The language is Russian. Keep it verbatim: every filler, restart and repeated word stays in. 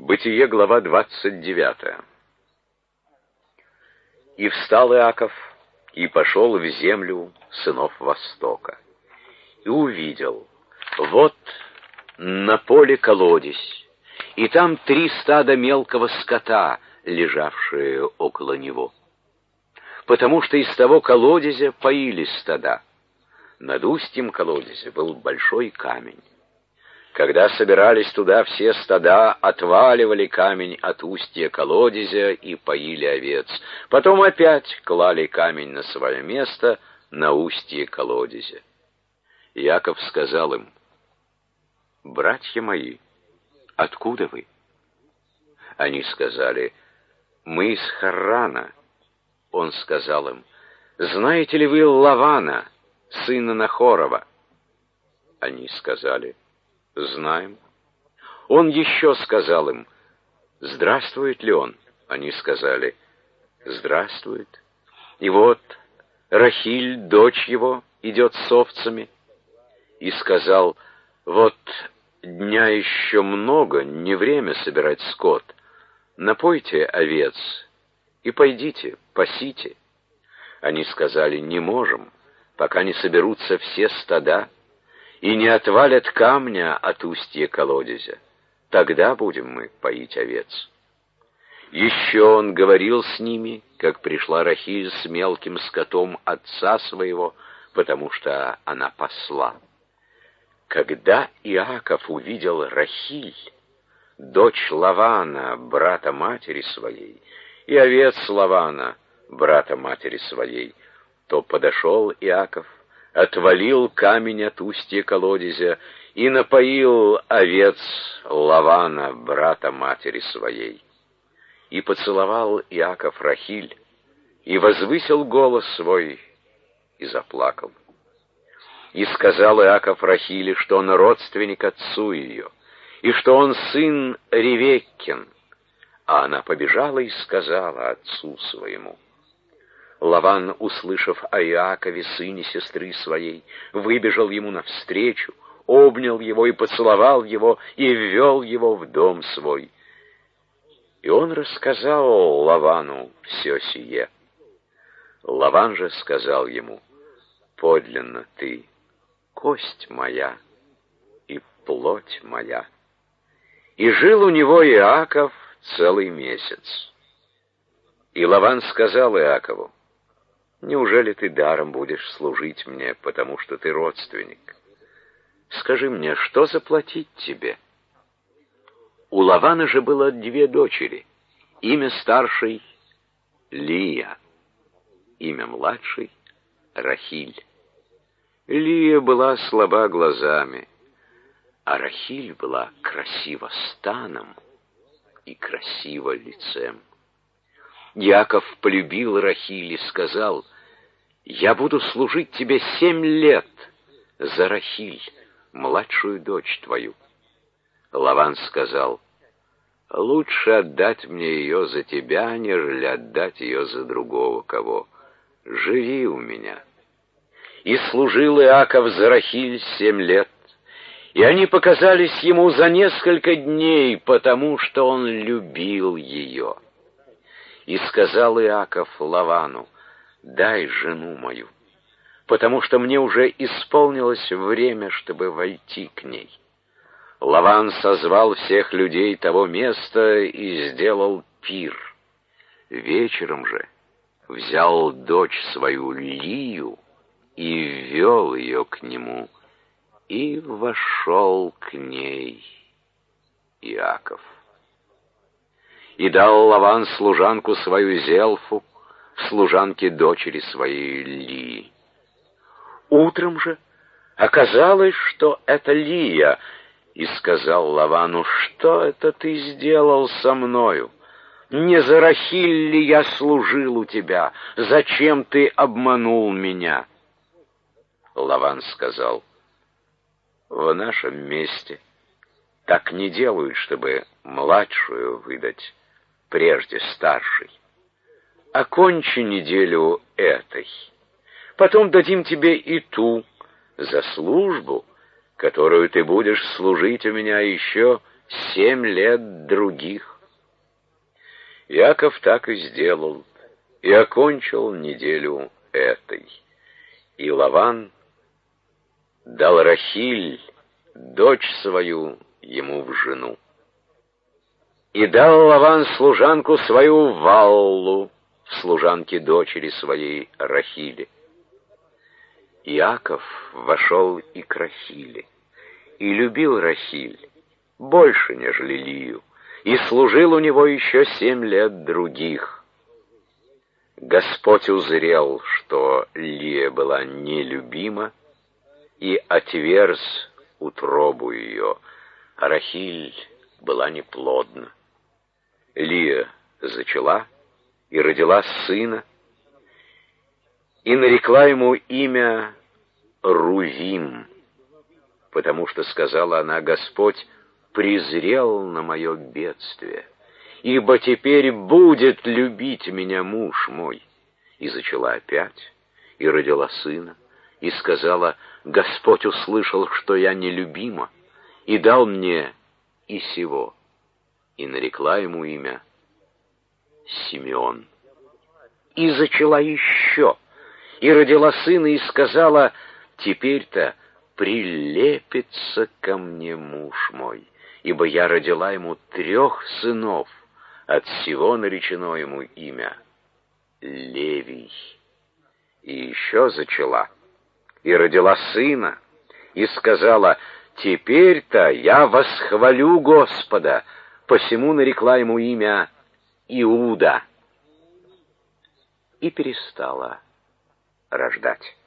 Бытие, глава двадцать девятая. И встал Иаков, и пошел в землю сынов Востока. И увидел, вот на поле колодезь, и там три стада мелкого скота, лежавшие около него. Потому что из того колодезя поились стада. Над устьем колодезя был большой камень. Когда собирались туда все стада, отваливали камень от устья колодезя и поили овец. Потом опять клали камень на свое место на устье колодезя. Иаков сказал им: «Братья мои, откуда вы?» Они сказали: «Мы из Харрана». Он сказал им: «Знаете ли вы Лавана, сына Нахорова?» Они сказали: «Знаем». Он еще сказал им: «Здравствует ли он?» Они сказали: «Здравствует». И вот Рахиль, дочь его, идет с овцами. И сказал: «Вот дня еще много, не время собирать скот. Напойте овец и пойдите, пасите». Они сказали: «Не можем, пока не соберутся все стада и не отвалят камня от устья колодезя. Тогда будем мы поить овец». Еще он говорил с ними, как пришла Рахиль с мелким скотом отца своего, потому что она пасла. Когда Иаков увидел Рахиль, дочь Лавана, брата матери своей, и овец Лавана, брата матери своей, то подошел Иаков, отвалил камень от устья колодезя и напоил овец Лавана, брата матери своей. И поцеловал Иаков Рахиль, и возвысил голос свой, и заплакал. И сказал Иаков Рахиле, что он родственник отцу ее, и что он сын Ревеккин. А она побежала и сказала отцу своему. Лаван, услышав о Иакове, сыне сестры своей, выбежал ему навстречу, обнял его и поцеловал его, и ввел его в дом свой. И он рассказал Лавану все сие. Лаван же сказал ему: «Подлинно ты, кость моя и плоть моя». И жил у него Иаков целый месяц. И Лаван сказал Иакову: «Неужели ты даром будешь служить мне, потому что ты родственник? Скажи мне, что заплатить тебе?» У Лавана же было две дочери. Имя старшей — Лия, имя младшей — Рахиль. Лия была слаба глазами, а Рахиль была красива станом и красива лицем. Иаков полюбил Рахиль и сказал: «Я буду служить тебе семь лет за Рахиль, младшую дочь твою». Лаван сказал: «Лучше отдать мне ее за тебя, нежели отдать ее за другого кого. Живи у меня». И служил Иаков за Рахиль семь лет, и они показались ему за несколько дней, потому что он любил ее. И сказал Иаков Лавану: «Дай жену мою, потому что мне уже исполнилось время, чтобы войти к ней». Лаван созвал всех людей того места и сделал пир. Вечером же взял дочь свою Лию и ввел ее к нему, и вошел к ней Иаков. И дал Лаван служанку свою Зелфу, служанке дочери своей Лии. Утром же оказалось, что это Лия, и сказал Лавану: «Что это ты сделал со мною? Не за Рахиль ли я служил у тебя? Зачем ты обманул меня?» Лаван сказал: «В нашем месте так не делают, чтобы младшую выдать прежде старшей. Окончи неделю этой, потом дадим тебе и ту за службу, которую ты будешь служить у меня еще семь лет других. Яков так и сделал, и окончил неделю этой. И Лаван дал Рахиль, дочь свою, ему в жену. И дал Лаван служанку свою Валлу, в служанке дочери своей Рахили. Иаков вошел и к Рахиле, и любил Рахиль больше, нежели Лию, и служил у него еще семь лет других. Господь узрел, что Лия была нелюбима, и отверз утробу ее, а Рахиль была неплодна. Лия зачала и родила сына, и нарекла ему имя Рувим, потому что, сказала она, Господь презрел на мое бедствие, ибо теперь будет любить меня муж мой. И зачала опять, и родила сына, и сказала, Господь услышал, что я нелюбима, и дал мне и сего, и нарекла ему имя Симеон. И зачала еще, и родила сына, и сказала, теперь-то прилепится ко мне муж мой, ибо я родила ему трех сынов, от сего наречено ему имя Левий. И еще зачала, и родила сына, и сказала, теперь-то я восхвалю Господа, посему нарекла ему имя Иуда. И перестала рождать.